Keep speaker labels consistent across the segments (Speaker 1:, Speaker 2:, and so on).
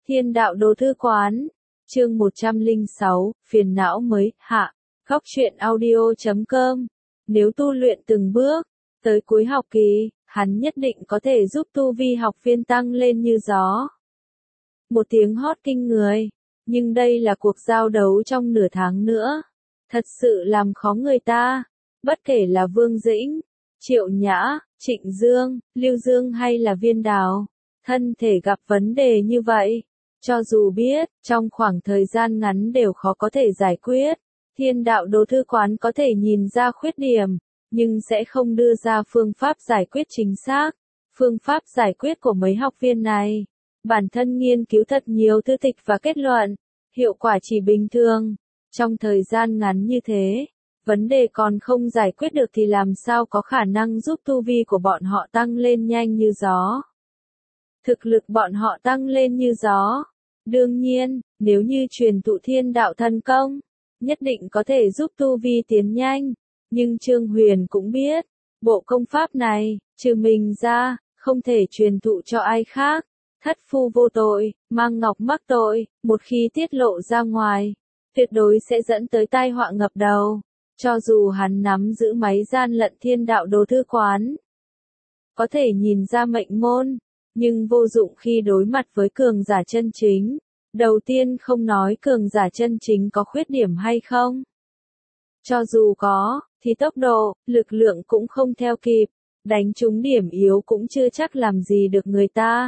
Speaker 1: Thiên đạo đồ thư quán, chương 106, phiền não mới, hạ, góc truyện audio.com. Nếu tu luyện từng bước, tới cuối học kỳ, hắn nhất định có thể giúp tu vi học viên tăng lên như gió. Một tiếng hót kinh người, nhưng đây là cuộc giao đấu trong nửa tháng nữa. Thật sự làm khó người ta, bất kể là Vương Dĩnh, Triệu Nhã, Trịnh Dương, Lưu Dương hay là Viên Đào, thân thể gặp vấn đề như vậy. Cho dù biết, trong khoảng thời gian ngắn đều khó có thể giải quyết, Thiên đạo đồ thư quán có thể nhìn ra khuyết điểm, nhưng sẽ không đưa ra phương pháp giải quyết chính xác. Phương pháp giải quyết của mấy học viên này, bản thân nghiên cứu thật nhiều thư tịch và kết luận, hiệu quả chỉ bình thường. Trong thời gian ngắn như thế, vấn đề còn không giải quyết được thì làm sao có khả năng giúp tu vi của bọn họ tăng lên nhanh như gió. Thực lực bọn họ tăng lên như gió. Đương nhiên, nếu như truyền thụ thiên đạo thần công, nhất định có thể giúp tu vi tiến nhanh. Nhưng Trương Huyền cũng biết, bộ công pháp này, trừ mình ra, không thể truyền thụ cho ai khác. Thất phu vô tội, mang ngọc mắc tội, một khi tiết lộ ra ngoài, tuyệt đối sẽ dẫn tới tai họa ngập đầu. Cho dù hắn nắm giữ máy gian lận thiên đạo đồ thư quán, có thể nhìn ra mệnh môn, nhưng vô dụng khi đối mặt với cường giả chân chính. Đầu tiên không nói cường giả chân chính có khuyết điểm hay không. Cho dù có, thì tốc độ, lực lượng cũng không theo kịp, đánh trúng điểm yếu cũng chưa chắc làm gì được người ta.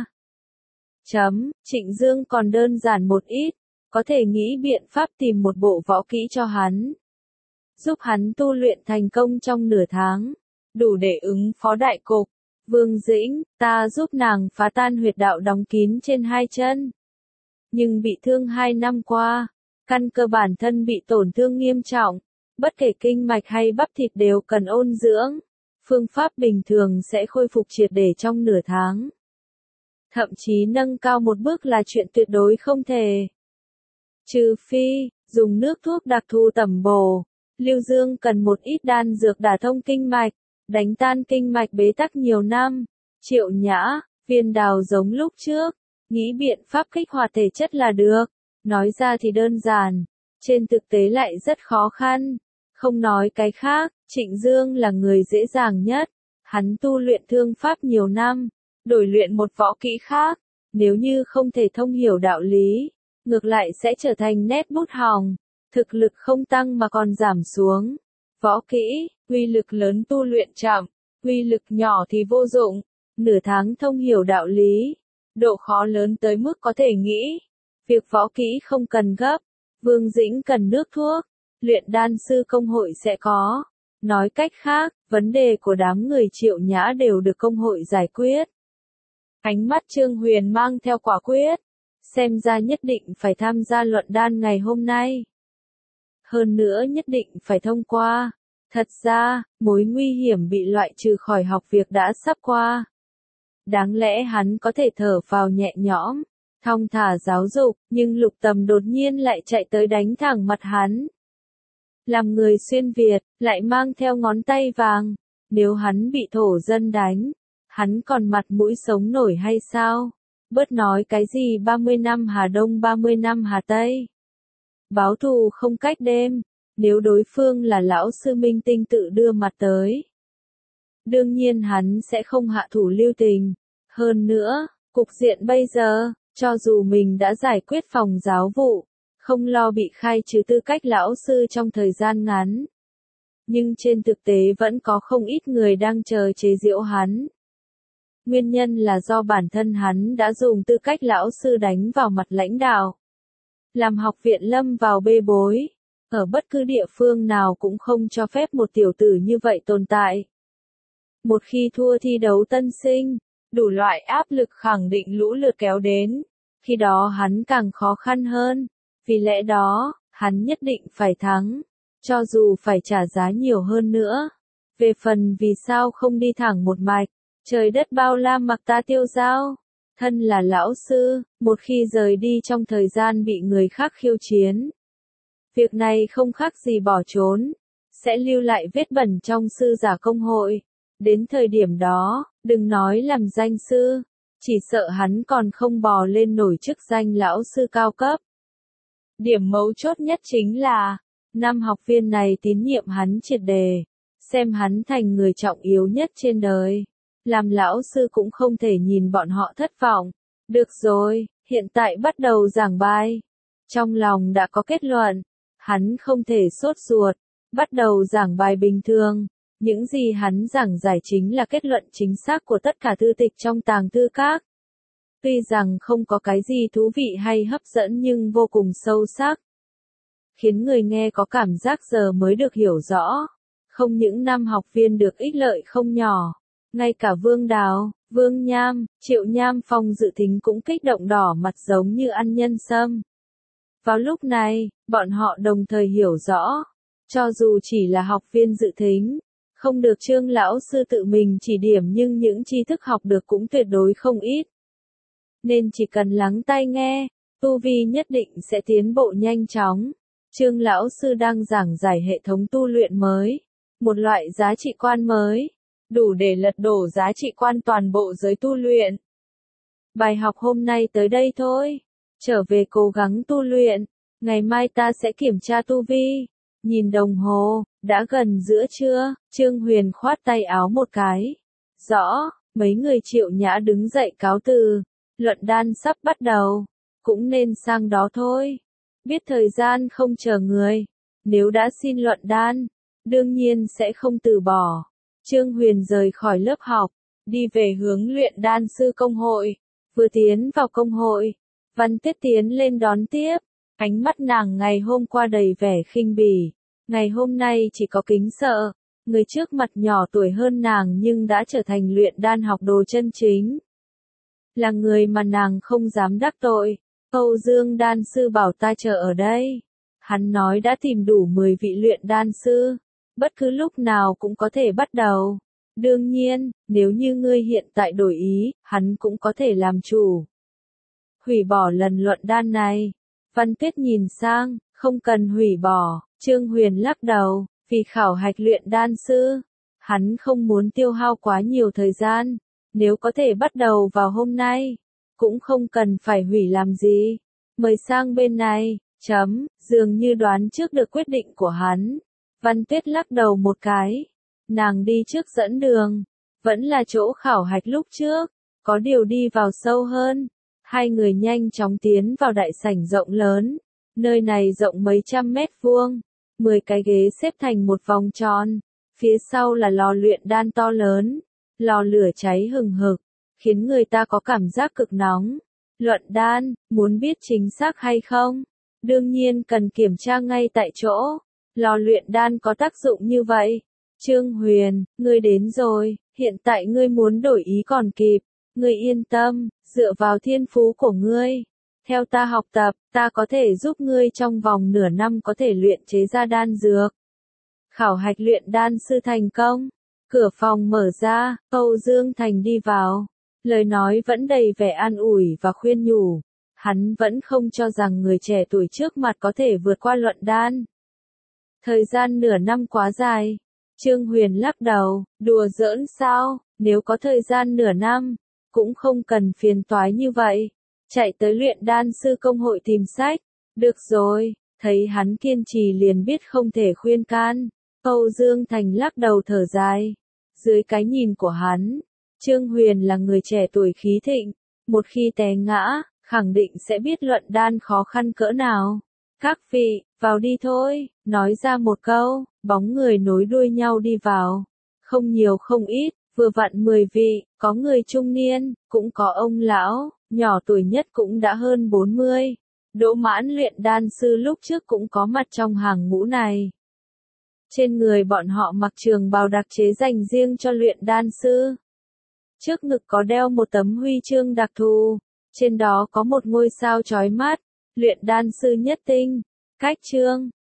Speaker 1: Trịnh Dương còn đơn giản một ít, có thể nghĩ biện pháp tìm một bộ võ kỹ cho hắn. Giúp hắn tu luyện thành công trong nửa tháng, đủ để ứng phó đại cục. Vương Dĩnh, ta giúp nàng phá tan huyệt đạo đóng kín trên hai chân. Nhưng bị thương 2 năm qua, căn cơ bản thân bị tổn thương nghiêm trọng, bất kể kinh mạch hay bắp thịt đều cần ôn dưỡng. Phương pháp bình thường sẽ khôi phục triệt để trong nửa tháng. Thậm chí nâng cao một bước là chuyện tuyệt đối không thể. Trừ phi, dùng nước thuốc đặc thù tẩm bổ. Lưu Dương cần một ít đan dược đả thông kinh mạch, đánh tan kinh mạch bế tắc nhiều năm. Triệu Nhã, Viên Đào giống lúc trước, nghĩ biện pháp kích hoạt thể chất là được. Nói ra thì đơn giản, trên thực tế lại rất khó khăn. Không nói cái khác, Trịnh Dương là người dễ dàng nhất. Hắn tu luyện thương pháp nhiều năm, đổi luyện một võ kỹ khác, nếu như không thể thông hiểu đạo lý, ngược lại sẽ trở thành nét bút hỏng. Thực lực không tăng mà còn giảm xuống. Võ kỹ, uy lực lớn tu luyện chậm, uy lực nhỏ thì vô dụng. Nửa tháng thông hiểu đạo lý, độ khó lớn tới mức có thể nghĩ. Việc võ kỹ không cần gấp, Vương Dĩnh cần nước thuốc, luyện đan sư công hội sẽ có. Nói cách khác, vấn đề của đám người Triệu Nhã đều được công hội giải quyết. Ánh mắt Trương Huyền mang theo quả quyết, xem ra nhất định phải tham gia luận đan ngày hôm nay. Hơn nữa nhất định phải thông qua. Thật ra, mối nguy hiểm bị loại trừ khỏi học việc đã sắp qua. Đáng lẽ hắn có thể thở phào nhẹ nhõm, thong thả giáo dục, nhưng Lục Tầm đột nhiên lại chạy tới đánh thẳng mặt hắn. Làm người xuyên Việt, lại mang theo ngón tay vàng, nếu hắn bị thổ dân đánh, hắn còn mặt mũi sống nổi hay sao? Bớt nói cái gì 30 năm Hà Đông 30 năm Hà Tây. Báo thù không cách đêm, nếu đối phương là lão sư minh tinh tự đưa mặt tới. Đương nhiên hắn sẽ không hạ thủ lưu tình. Hơn nữa, cục diện bây giờ, cho dù mình đã giải quyết phòng giáo vụ, không lo bị khai trừ tư cách lão sư trong thời gian ngắn. Nhưng trên thực tế vẫn có không ít người đang chờ chế giễu hắn. Nguyên nhân là do bản thân hắn đã dùng tư cách lão sư đánh vào mặt lãnh đạo. Làm học viện lâm vào bê bối. Ở bất cứ địa phương nào cũng không cho phép một tiểu tử như vậy tồn tại. Một khi thua thi đấu tân sinh, đủ loại áp lực khẳng định lũ lượt kéo đến. Khi đó hắn càng khó khăn hơn. Vì lẽ đó, hắn nhất định phải thắng. Cho dù phải trả giá nhiều hơn nữa. Về phần vì sao không đi thẳng một mạch, trời đất bao la mặc ta tiêu dao. Thân là lão sư, một khi rời đi trong thời gian bị người khác khiêu chiến. Việc này không khác gì bỏ trốn, sẽ lưu lại vết bẩn trong sư giả công hội. Đến thời điểm đó, đừng nói làm danh sư, chỉ sợ hắn còn không bò lên nổi chức danh lão sư cao cấp. Điểm mấu chốt nhất chính là, năm học viên này tín nhiệm hắn triệt đề, xem hắn thành người trọng yếu nhất trên đời. Làm lão sư cũng không thể nhìn bọn họ thất vọng. Được rồi, hiện tại bắt đầu giảng bài. Trong lòng đã có kết luận, hắn không thể sốt ruột, bắt đầu giảng bài bình thường. Những gì hắn giảng giải chính là kết luận chính xác của tất cả thư tịch trong tàng thư các. Tuy rằng không có cái gì thú vị hay hấp dẫn nhưng vô cùng sâu sắc. Khiến người nghe có cảm giác giờ mới được hiểu rõ. Không những năm học viên được ích lợi không nhỏ, ngay cả Vương Đào, Vương Nham, Triệu Nham Phong dự thính cũng kích động đỏ mặt giống như ăn nhân sâm. Vào lúc này, bọn họ đồng thời hiểu rõ, cho dù chỉ là học viên dự thính, không được Trương lão sư tự mình chỉ điểm nhưng những tri thức học được cũng tuyệt đối không ít. Nên chỉ cần lắng tai nghe, tu vi nhất định sẽ tiến bộ nhanh chóng. Trương lão sư đang giảng giải hệ thống tu luyện mới, một loại giá trị quan mới, đủ để lật đổ giá trị quan toàn bộ giới tu luyện. Bài học hôm nay tới đây thôi, trở về cố gắng tu luyện, ngày mai ta sẽ kiểm tra tu vi. Nhìn đồng hồ, đã gần giữa trưa, Trương Huyền khoát tay áo một cái. Rõ, mấy người Triệu Nhã đứng dậy cáo từ, luận đan sắp bắt đầu, cũng nên sang đó thôi. Biết thời gian không chờ người, nếu đã xin luận đan, đương nhiên sẽ không từ bỏ. Trương Huyền rời khỏi lớp học, đi về hướng luyện đan sư công hội. Vừa tiến vào công hội, Văn Tiết tiến lên đón tiếp, ánh mắt nàng ngày hôm qua đầy vẻ khinh bỉ, ngày hôm nay chỉ có kính sợ. Người trước mặt nhỏ tuổi hơn nàng nhưng đã trở thành luyện đan học đồ chân chính. Là người mà nàng không dám đắc tội. Âu Dương đan sư bảo ta chờ ở đây. Hắn nói đã tìm đủ 10 vị luyện đan sư, bất cứ lúc nào cũng có thể bắt đầu. Đương nhiên, nếu như ngươi hiện tại đổi ý, hắn cũng có thể làm chủ. Hủy bỏ lần luận đan này. Văn Tuyết nhìn sang, không cần hủy bỏ. Trương Huyền lắc đầu, vì khảo hạch luyện đan sư, hắn không muốn tiêu hao quá nhiều thời gian. Nếu có thể bắt đầu vào hôm nay, cũng không cần phải hủy làm gì. Mời sang bên này, dường như đoán trước được quyết định của hắn. Văn Tuyết lắc đầu một cái. Nàng đi trước dẫn đường. Vẫn là chỗ khảo hạch lúc trước, có điều đi vào sâu hơn. Hai người nhanh chóng tiến vào đại sảnh rộng lớn. Nơi này rộng mấy trăm mét vuông, 10 cái ghế xếp thành một vòng tròn. Phía sau là lò luyện đan to lớn. Lò lửa cháy hừng hực, khiến người ta có cảm giác cực nóng. Luận đan, muốn biết chính xác hay không? Đương nhiên cần kiểm tra ngay tại chỗ. Lò luyện đan có tác dụng như vậy. Trương Huyền, ngươi đến rồi, hiện tại ngươi muốn đổi ý còn kịp. Ngươi yên tâm, dựa vào thiên phú của ngươi. Theo ta học tập, ta có thể giúp ngươi trong vòng nửa năm có thể luyện chế ra đan dược. Khảo hạch luyện đan sư thành công. Cửa phòng mở ra, Âu Dương Thành đi vào. Lời nói vẫn đầy vẻ an ủi và khuyên nhủ. Hắn vẫn không cho rằng người trẻ tuổi trước mặt có thể vượt qua luận đan. Thời gian nửa năm quá dài. Trương Huyền lắc đầu, đùa giỡn sao, nếu có thời gian nửa năm, cũng không cần phiền toái như vậy. Chạy tới luyện đan sư công hội tìm sách. Được rồi, thấy hắn kiên trì liền biết không thể khuyên can. Âu Dương Thành lắc đầu thở dài. Dưới cái nhìn của hắn, Trương Huyền là người trẻ tuổi khí thịnh. Một khi té ngã, khẳng định sẽ biết luận đan khó khăn cỡ nào. Các vị, vào đi thôi, nói ra một câu, bóng người nối đuôi nhau đi vào. Không nhiều không ít, vừa vặn 10 vị, có người trung niên, cũng có ông lão, nhỏ tuổi nhất cũng đã hơn 40. Đỗ Mãn luyện đan sư lúc trước cũng có mặt trong hàng ngũ này. Trên người bọn họ mặc trường bào đặc chế dành riêng cho luyện đan sư. Trước ngực có đeo một tấm huy chương đặc thù, trên đó có một ngôi sao chói mắt, luyện đan sư nhất tinh. Cách chương